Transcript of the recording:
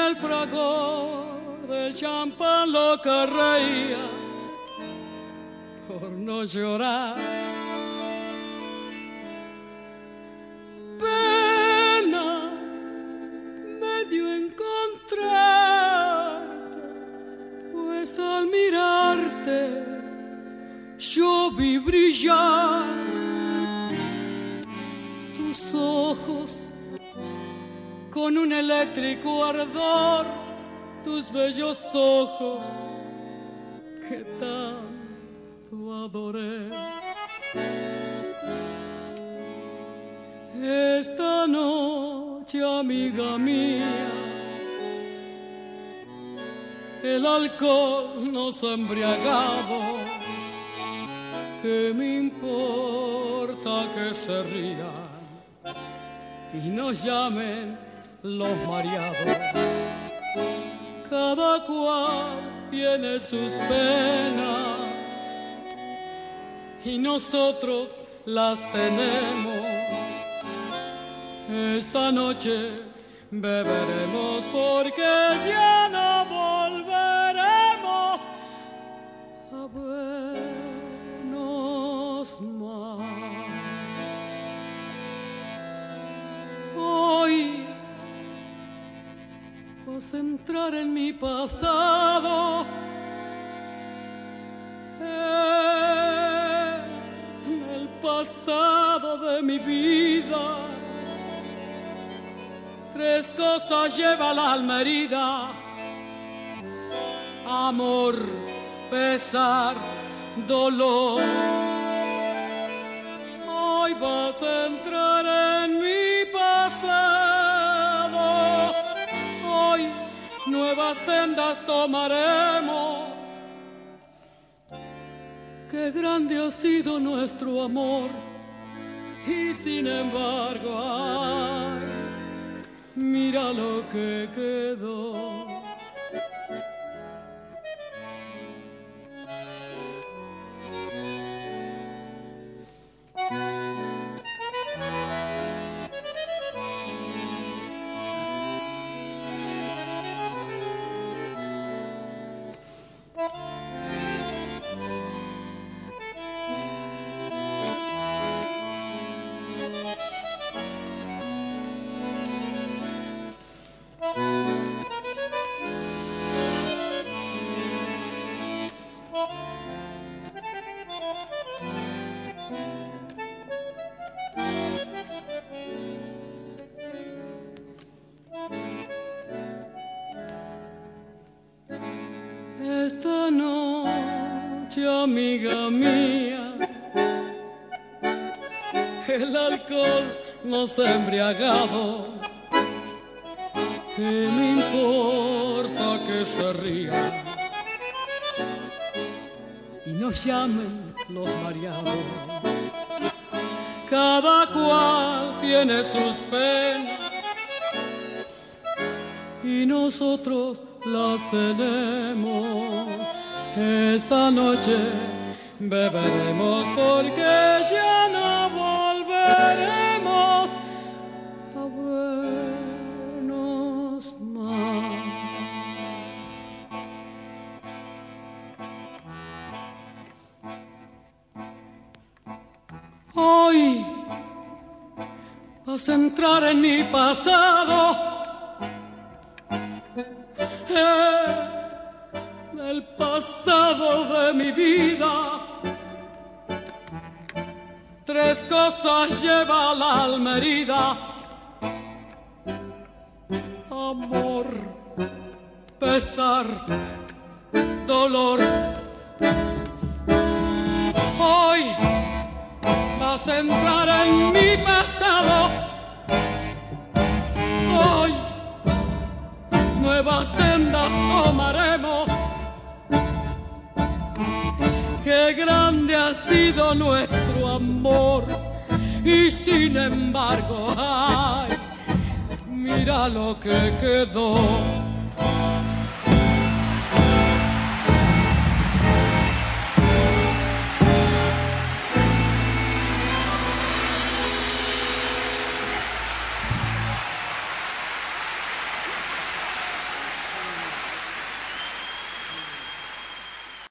el fragor del champán lo que reías por no llorar. Pena me dio encontrarte, pues al mirarte yo vi brillar tus ojos con un eléctrico ardor, tus bellos ojos que tanto adoré. Esta noche, amiga mía, el alcohol nos ha embriagado. ¿Qué me importa que se rían y nos llamen los mareados? Cada cual tiene sus penas y nosotros las tenemos. Esta noche beberemos porque ya no volveremos a vernos más. Hoy vas a entrar en mi pasado, en el pasado de mi vida. Tres cosas lleva la alma herida: amor, pesar, dolor. Hoy vas a entrar en mi pasado. Hoy nuevas sendas tomaremos. Qué grande ha sido nuestro amor y sin embargo, ay, mira lo que quedó. Esta noche, amiga mía, el alcohol nos ha embriagado. ¿Qué me importa que se rían y nos llamen los mareados? Cada cual tiene sus penas y nosotros las tenemos. Esta noche beberemos porque ya no volveremos a vernos más. Hoy vas a entrar en mi pasado, el pasado de mi vida. Tres cosas lleva la alma herida: amor, pesar, dolor. Hoy vas a entrar en mi pasado. Hoy nuevas sendas tomaremos. Qué grande ha sido nuestro amor y sin embargo, ay, mira lo que quedó.